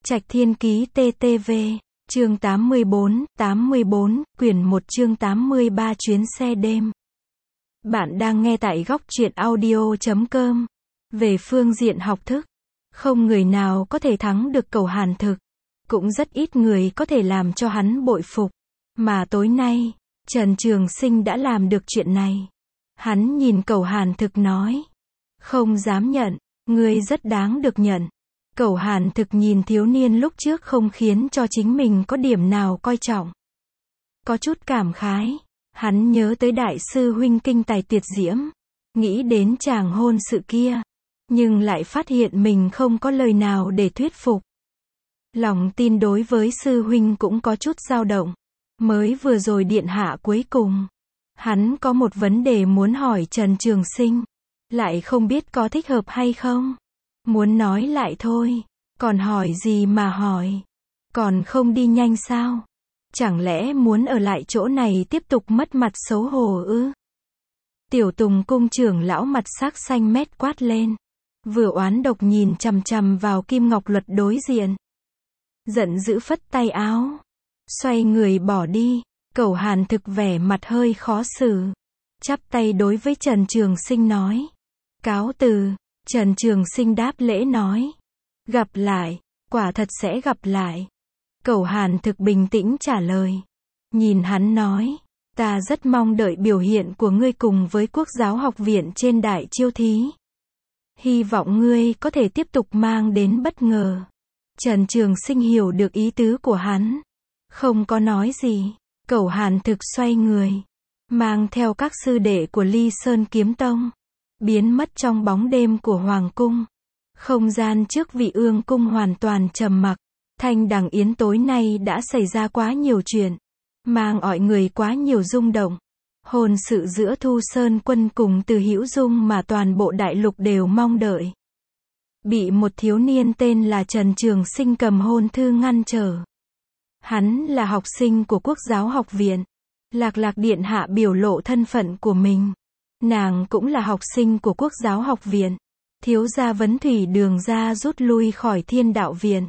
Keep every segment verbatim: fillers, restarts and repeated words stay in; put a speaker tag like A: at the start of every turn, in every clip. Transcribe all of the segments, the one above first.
A: Trạch Thiên Ký tê tê vê, chương tám mươi bốn, tám mươi bốn, quyển một chương tám mươi ba chuyến xe đêm. Bạn đang nghe tại góc truyện audio chấm com. Về phương diện học thức, không người nào có thể thắng được Cầu Hàn Thực. Cũng rất ít người có thể làm cho hắn bội phục. Mà tối nay, Trần Trường Sinh đã làm được chuyện này. Hắn nhìn Cầu Hàn Thực nói. Không dám nhận, ngươi rất đáng được nhận. Cầu Hàn Thực nhìn thiếu niên lúc trước không khiến cho chính mình có điểm nào coi trọng. Có chút cảm khái, hắn nhớ tới đại sư huynh kinh tài tuyệt diễm, nghĩ đến chàng hôn sự kia, nhưng lại phát hiện mình không có lời nào để thuyết phục. Lòng tin đối với sư huynh cũng có chút dao động. Mới vừa rồi điện hạ cuối cùng, hắn có một vấn đề muốn hỏi Trần Trường Sinh, lại không biết có thích hợp hay không. Muốn nói lại thôi, còn hỏi gì mà hỏi, còn không đi nhanh sao? Chẳng lẽ muốn ở lại chỗ này tiếp tục mất mặt xấu hổ ư? Tiểu Tùng cung trưởng lão mặt sắc xanh mét quát lên, vừa oán độc nhìn chằm chằm vào Kim Ngọc Luật đối diện. Giận dữ phất tay áo, xoay người bỏ đi. Cầu Hàn Thực vẻ mặt hơi khó xử, chắp tay đối với Trần Trường Sinh nói, cáo từ. Trần Trường Sinh đáp lễ nói, gặp lại, quả thật sẽ gặp lại. Cầu Hàn Thực bình tĩnh trả lời, nhìn hắn nói, ta rất mong đợi biểu hiện của ngươi cùng với Quốc giáo học viện trên đại chiêu thí. Hy vọng ngươi có thể tiếp tục mang đến bất ngờ. Trần Trường Sinh hiểu được ý tứ của hắn, không có nói gì. Cầu Hàn Thực xoay người, mang theo các sư đệ của Ly Sơn Kiếm Tông, biến mất trong bóng đêm của Hoàng Cung. Không gian trước Vị Ương Cung hoàn toàn trầm mặc. Thanh Đằng Yến tối nay đã xảy ra quá nhiều chuyện, mang mọi người quá nhiều rung động. Hôn sự giữa Thu Sơn Quân cùng Từ Hữu Dung mà toàn bộ đại lục đều mong đợi, bị một thiếu niên tên là Trần Trường Sinh cầm hôn thư ngăn trở. Hắn là học sinh của Quốc giáo học viện. Lạc Lạc điện hạ biểu lộ thân phận của mình. Nàng cũng là học sinh của Quốc giáo học viện. Thiếu gia Vấn Thủy Đường gia rút lui khỏi Thiên Đạo viện.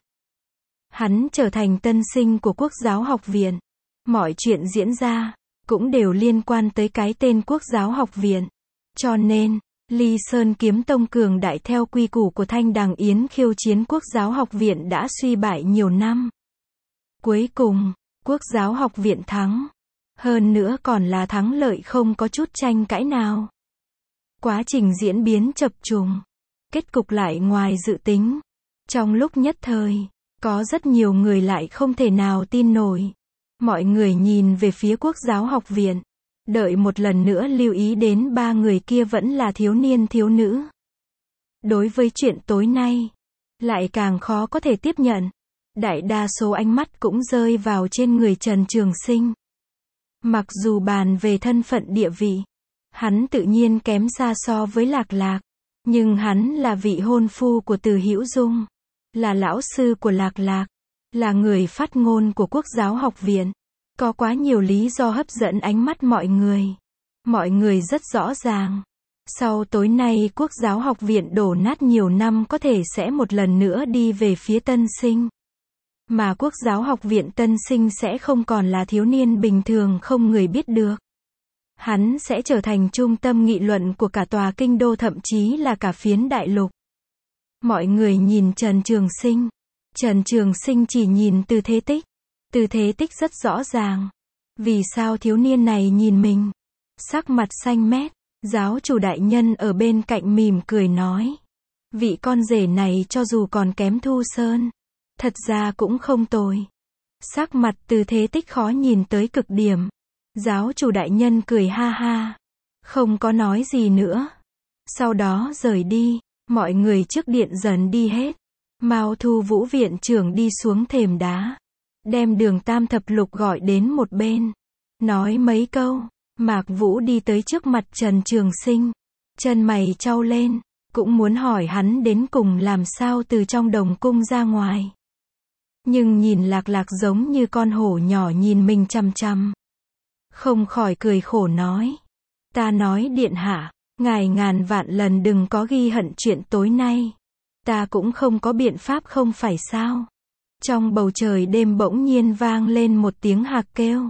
A: Hắn trở thành tân sinh của Quốc giáo học viện. Mọi chuyện diễn ra cũng đều liên quan tới cái tên Quốc giáo học viện. Cho nên, Ly Sơn Kiếm Tông cường đại theo quy củ của Thanh Đằng Yến khiêu chiến Quốc giáo học viện đã suy bại nhiều năm. Cuối cùng, Quốc giáo học viện thắng. Hơn nữa còn là thắng lợi không có chút tranh cãi nào. Quá trình diễn biến chập trùng, kết cục lại ngoài dự tính. Trong lúc nhất thời, có rất nhiều người lại không thể nào tin nổi. Mọi người nhìn về phía Quốc giáo học viện, đợi một lần nữa lưu ý đến ba người kia vẫn là thiếu niên thiếu nữ. Đối với chuyện tối nay, lại càng khó có thể tiếp nhận. Đại đa số ánh mắt cũng rơi vào trên người Trần Trường Sinh. Mặc dù bàn về thân phận địa vị, hắn tự nhiên kém xa so với Lạc Lạc, nhưng hắn là vị hôn phu của Từ Hữu Dung, là lão sư của Lạc Lạc, là người phát ngôn của Quốc giáo học viện. Có quá nhiều lý do hấp dẫn ánh mắt mọi người. Mọi người rất rõ ràng, sau tối nay Quốc giáo học viện đổ nát nhiều năm có thể sẽ một lần nữa đi về phía tân sinh. Mà Quốc giáo học viện tân sinh sẽ không còn là thiếu niên bình thường không người biết được. Hắn sẽ trở thành trung tâm nghị luận của cả tòa kinh đô, thậm chí là cả phiến đại lục. Mọi người nhìn Trần Trường Sinh. Trần Trường Sinh chỉ nhìn Từ Thế Tích. Từ Thế Tích rất rõ ràng. Vì sao thiếu niên này nhìn mình? Sắc mặt xanh mét. Giáo chủ đại nhân ở bên cạnh mỉm cười nói, vị con rể này cho dù còn kém Thu Sơn, thật ra cũng không tồi. Sắc mặt Từ Thế Tích khó nhìn tới cực điểm. Giáo chủ đại nhân cười ha ha, không có nói gì nữa. Sau đó rời đi. Mọi người trước điện dần đi hết. Mao Thu Vũ viện trưởng đi xuống thềm đá, đem Đường Tam Thập Lục gọi đến một bên, nói mấy câu. Mạc Vũ đi tới trước mặt Trần Trường Sinh, chân mày chau lên, cũng muốn hỏi hắn đến cùng làm sao từ trong đồng cung ra ngoài. Nhưng nhìn Lạc Lạc giống như con hổ nhỏ nhìn mình chằm chằm, không khỏi cười khổ nói, ta nói điện hạ, ngài ngàn vạn lần đừng có ghi hận chuyện tối nay. Ta cũng không có biện pháp không phải sao. Trong bầu trời đêm bỗng nhiên vang lên một tiếng hạc kêu.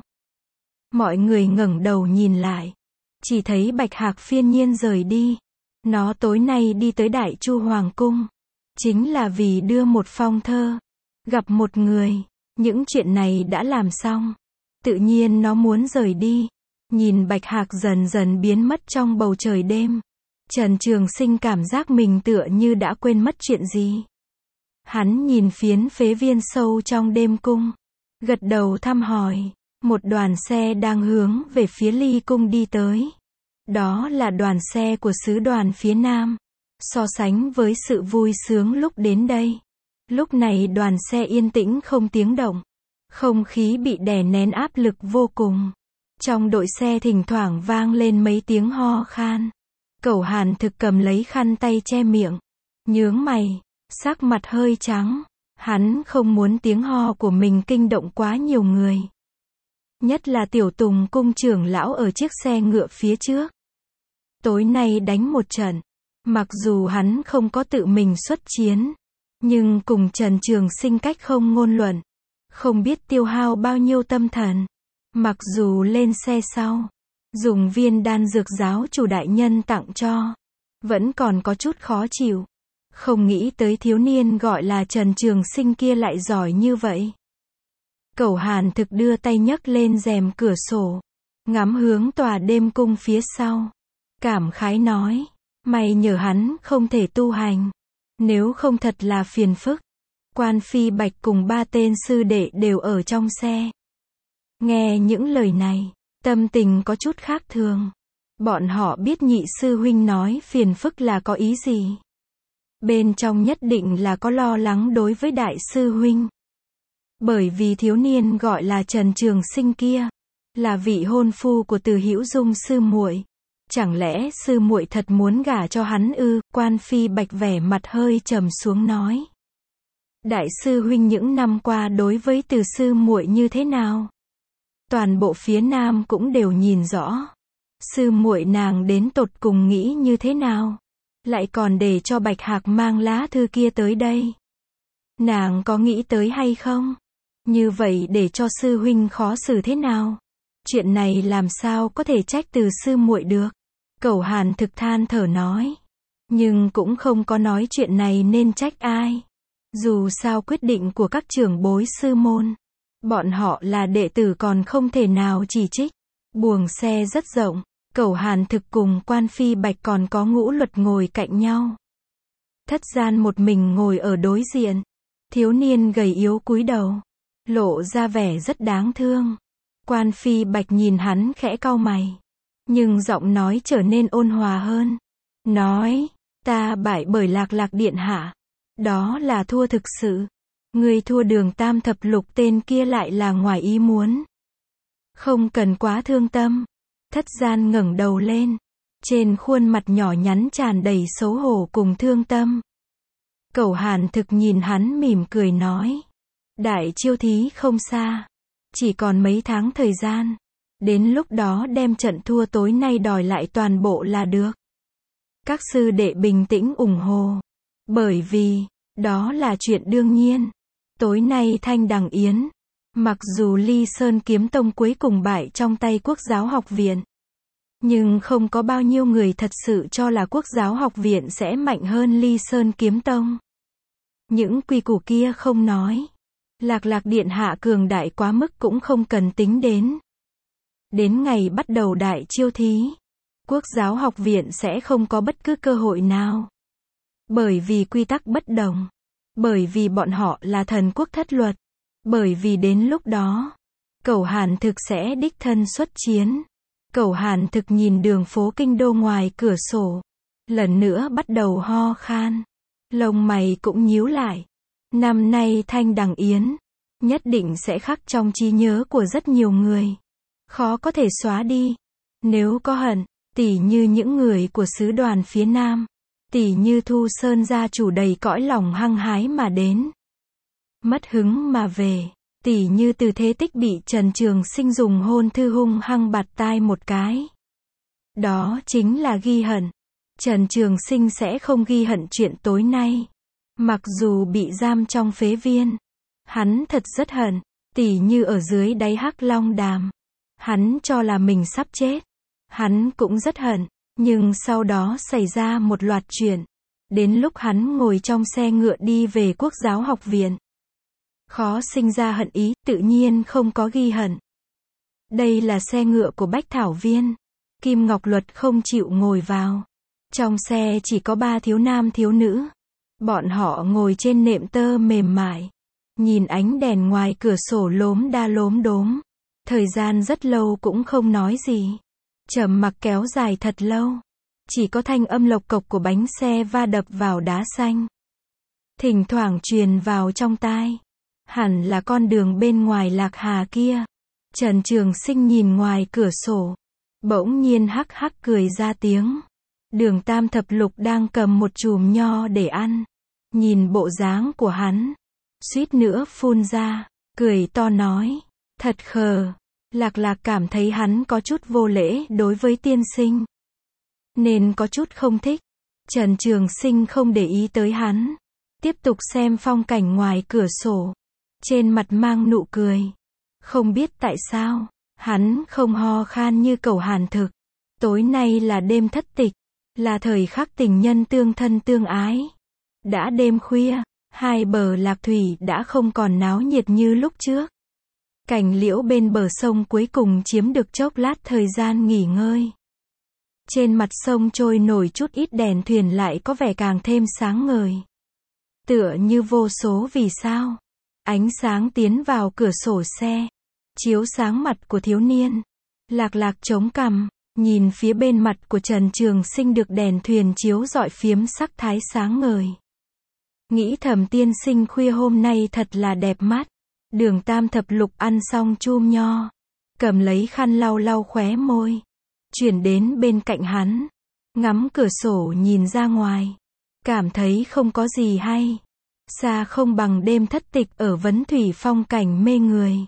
A: Mọi người ngẩng đầu nhìn lại. Chỉ thấy bạch hạc phiên nhiên rời đi. Nó tối nay đi tới Đại Chu Hoàng Cung. Chính là vì đưa một phong thơ. Gặp một người. Những chuyện này đã làm xong. Tự nhiên nó muốn rời đi. Nhìn bạch hạc dần dần biến mất trong bầu trời đêm. Trần Trường Sinh cảm giác mình tựa như đã quên mất chuyện gì. Hắn nhìn phiến phế viên sâu trong đêm cung. Gật đầu thăm hỏi. Một đoàn xe đang hướng về phía Ly Cung đi tới. Đó là đoàn xe của sứ đoàn phía Nam. So sánh với sự vui sướng lúc đến đây. Lúc này đoàn xe yên tĩnh không tiếng động. Không khí bị đè nén áp lực vô cùng. Trong đội xe thỉnh thoảng vang lên mấy tiếng ho khan. Cẩu Hàn Thực cầm lấy khăn tay che miệng. Nhướng mày. Sắc mặt hơi trắng. Hắn không muốn tiếng ho của mình kinh động quá nhiều người. Nhất là Tiểu Tùng cung trưởng lão ở chiếc xe ngựa phía trước. Tối nay đánh một trận. Mặc dù hắn không có tự mình xuất chiến. Nhưng cùng Trần Trường Sinh cách không ngôn luận. Không biết tiêu hao bao nhiêu tâm thần. Mặc dù lên xe sau. Dùng viên đan dược giáo chủ đại nhân tặng cho. Vẫn còn có chút khó chịu. Không nghĩ tới thiếu niên gọi là Trần Trường Sinh kia lại giỏi như vậy. Cẩu Hàn Thực đưa tay nhấc lên rèm cửa sổ. Ngắm hướng tòa đêm cung phía sau. Cảm khái nói. May nhờ hắn không thể tu hành. Nếu không thật là phiền phức. Quan Phi Bạch cùng ba tên sư đệ đều ở trong xe. Nghe những lời này. Tâm tình có chút khác thường. Bọn họ biết nhị sư huynh nói phiền phức là có ý gì. Bên trong nhất định là có lo lắng đối với đại sư huynh. Bởi vì thiếu niên gọi là Trần Trường Sinh kia. Là vị hôn phu của Từ Hữu Dung sư muội. Chẳng lẽ sư muội thật muốn gả cho hắn ư? Quan Phi Bạch vẻ mặt hơi trầm xuống nói. Đại sư huynh những năm qua đối với Từ sư muội như thế nào? Toàn bộ phía Nam cũng đều nhìn rõ. Sư muội nàng đến tột cùng nghĩ như thế nào? Lại còn để cho Bạch Hạc mang lá thư kia tới đây. Nàng có nghĩ tới hay không? Như vậy để cho sư huynh khó xử thế nào? Chuyện này làm sao có thể trách Từ sư muội được? Cẩu Hàn Thực than thở nói. Nhưng cũng không có nói chuyện này nên trách ai. Dù sao quyết định của các trưởng bối sư môn. Bọn họ là đệ tử còn không thể nào chỉ trích. Buồng xe rất rộng. Cẩu Hàn Thực cùng Quan Phi Bạch còn có Ngũ Luật ngồi cạnh nhau. Thất Gian một mình ngồi ở đối diện. Thiếu niên gầy yếu cúi đầu. Lộ ra vẻ rất đáng thương. Quan Phi Bạch nhìn hắn khẽ cau mày. Nhưng giọng nói trở nên ôn hòa hơn. Nói, ta bại bởi Lạc Lạc điện hạ. Đó là thua thực sự. Người thua Đường Tam Thập Lục tên kia lại là ngoài ý muốn. Không cần quá thương tâm. Thất Gian ngẩng đầu lên. Trên khuôn mặt nhỏ nhắn tràn đầy xấu hổ cùng thương tâm. Cẩu Hàn Thực nhìn hắn mỉm cười nói. Đại chiêu thí không xa. Chỉ còn mấy tháng thời gian. Đến lúc đó đem trận thua tối nay đòi lại toàn bộ là được. Các sư đệ bình tĩnh ủng hộ. Bởi vì, đó là chuyện đương nhiên. Tối nay Thanh Đằng Yến. Mặc dù Ly Sơn Kiếm Tông cuối cùng bại trong tay Quốc giáo học viện. Nhưng không có bao nhiêu người thật sự cho là Quốc giáo học viện sẽ mạnh hơn Ly Sơn Kiếm Tông. Những quy củ kia không nói. Lạc Lạc điện hạ cường đại quá mức cũng không cần tính đến. Đến ngày bắt đầu đại chiêu thí. Quốc giáo học viện sẽ không có bất cứ cơ hội nào. Bởi vì quy tắc bất đồng. Bởi vì bọn họ là thần quốc thất luật. Bởi vì đến lúc đó, Cẩu Hàn Thực sẽ đích thân xuất chiến. Cẩu Hàn Thực nhìn đường phố kinh đô ngoài cửa sổ. Lần nữa bắt đầu ho khan. Lông mày cũng nhíu lại. Năm nay Thanh Đằng Yến. Nhất định sẽ khắc trong trí nhớ của rất nhiều người. Khó có thể xóa đi. Nếu có hận, tỉ như những người của sứ đoàn phía Nam. Tỉ như Thu Sơn gia chủ đầy cõi lòng hăng hái mà đến. Mất hứng mà về. Tỉ như Từ Thế Tích bị Trần Trường Sinh dùng hôn thư hung hăng bạt tai một cái. Đó chính là ghi hận. Trần Trường Sinh sẽ không ghi hận chuyện tối nay. Mặc dù bị giam trong phế viên. Hắn thật rất hận, tỉ như ở dưới đáy Hắc Long Đàm. Hắn cho là mình sắp chết. Hắn cũng rất hận, nhưng sau đó xảy ra một loạt chuyện. Đến lúc hắn ngồi trong xe ngựa đi về Quốc giáo học viện. Khó sinh ra hận ý, tự nhiên không có ghi hận. Đây là xe ngựa của Bách Thảo Viên. Kim Ngọc Luật không chịu ngồi vào. Trong xe chỉ có ba thiếu nam thiếu nữ. Bọn họ ngồi trên nệm tơ mềm mại. Nhìn ánh đèn ngoài cửa sổ lốm đa lốm đốm. Thời gian rất lâu cũng không nói gì. Trầm mặc kéo dài thật lâu. Chỉ có thanh âm lộc cộc của bánh xe va đập vào đá xanh. Thỉnh thoảng truyền vào trong tai. Hẳn là con đường bên ngoài Lạc Hà kia. Trần Trường Sinh nhìn ngoài cửa sổ. Bỗng nhiên hắc hắc cười ra tiếng. Đường Tam Thập Lục đang cầm một chùm nho để ăn. Nhìn bộ dáng của hắn. Suýt nữa phun ra. Cười to nói. Thật khờ. Lạc Lạc cảm thấy hắn có chút vô lễ đối với tiên sinh. Nên có chút không thích. Trần Trường Sinh không để ý tới hắn. Tiếp tục xem phong cảnh ngoài cửa sổ. Trên mặt mang nụ cười. Không biết tại sao. Hắn không ho khan như Cẩu Hàn Thực. Tối nay là đêm thất tịch. Là thời khắc tình nhân tương thân tương ái. Đã đêm khuya. Hai bờ lạc thủy đã không còn náo nhiệt như lúc trước. Cành liễu bên bờ sông cuối cùng chiếm được chốc lát thời gian nghỉ ngơi. Trên mặt sông trôi nổi chút ít đèn thuyền lại có vẻ càng thêm sáng ngời. Tựa như vô số vì sao. Ánh sáng tiến vào cửa sổ xe. Chiếu sáng mặt của thiếu niên. Lạc Lạc chống cằm, nhìn phía bên mặt của Trần Trường Sinh được đèn thuyền chiếu rọi phiếm sắc thái sáng ngời. Nghĩ thầm tiên sinh khuya hôm nay thật là đẹp mắt. Đường Tam Thập Lục ăn xong chum nho. Cầm lấy khăn lau lau khóe môi. Chuyển đến bên cạnh hắn. Ngắm cửa sổ nhìn ra ngoài. Cảm thấy không có gì hay. Xa không bằng đêm thất tịch ở Vấn Thủy phong cảnh mê người.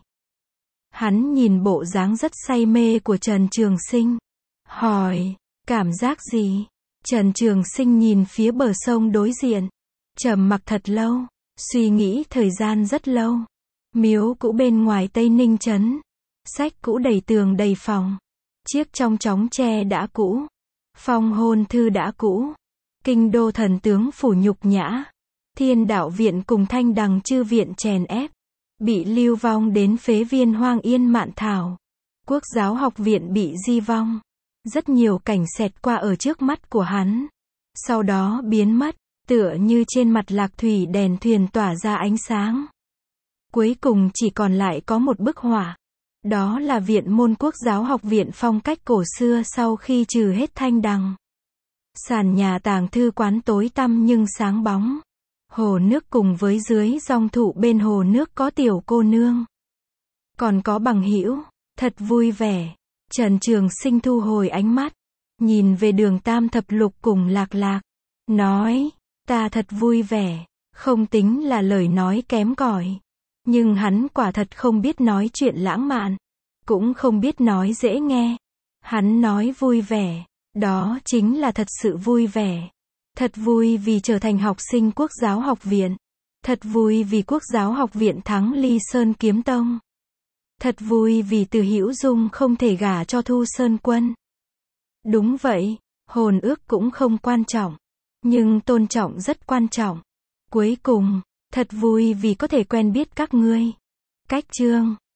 A: Hắn nhìn bộ dáng rất say mê của Trần Trường Sinh. Hỏi, cảm giác gì? Trần Trường Sinh nhìn phía bờ sông đối diện. Trầm mặc thật lâu. Suy nghĩ thời gian rất lâu. Miếu cũ bên ngoài Tây Ninh trấn. Sách cũ đầy tường đầy phòng. Chiếc trong chóng tre đã cũ. Phong hôn thư đã cũ. Kinh đô thần tướng phủ nhục nhã. Thiên đạo viện cùng thanh đằng chư viện chèn ép. Bị lưu vong đến phế viên Hoang Yên Mạn Thảo. Quốc giáo học viện bị di vong. Rất nhiều cảnh xẹt qua ở trước mắt của hắn. Sau đó biến mất. Tựa như trên mặt lạc thủy đèn thuyền tỏa ra ánh sáng. Cuối cùng chỉ còn lại có một bức họa. Đó là viện môn Quốc giáo học viện phong cách cổ xưa sau khi trừ hết thanh đằng. Sàn nhà tàng thư quán tối tăm nhưng sáng bóng. Hồ nước cùng với dưới dòng thụ bên hồ nước có tiểu cô nương. Còn có bằng hữu, thật vui vẻ. Trần Trường Sinh thu hồi ánh mắt. Nhìn về Đường Tam Thập Lục cùng Lạc Lạc. Nói, ta thật vui vẻ. Không tính là lời nói kém cỏi. Nhưng hắn quả thật không biết nói chuyện lãng mạn. Cũng không biết nói dễ nghe. Hắn nói vui vẻ. Đó chính là thật sự vui vẻ. Thật vui vì trở thành học sinh Quốc giáo học viện. Thật vui vì Quốc giáo học viện thắng Ly Sơn Kiếm Tông. Thật vui vì Từ Hữu Dung không thể gả cho Thu Sơn Quân. Đúng vậy, hôn ước cũng không quan trọng. Nhưng tôn trọng rất quan trọng. Cuối cùng, thật vui vì có thể quen biết các ngươi. Cách chương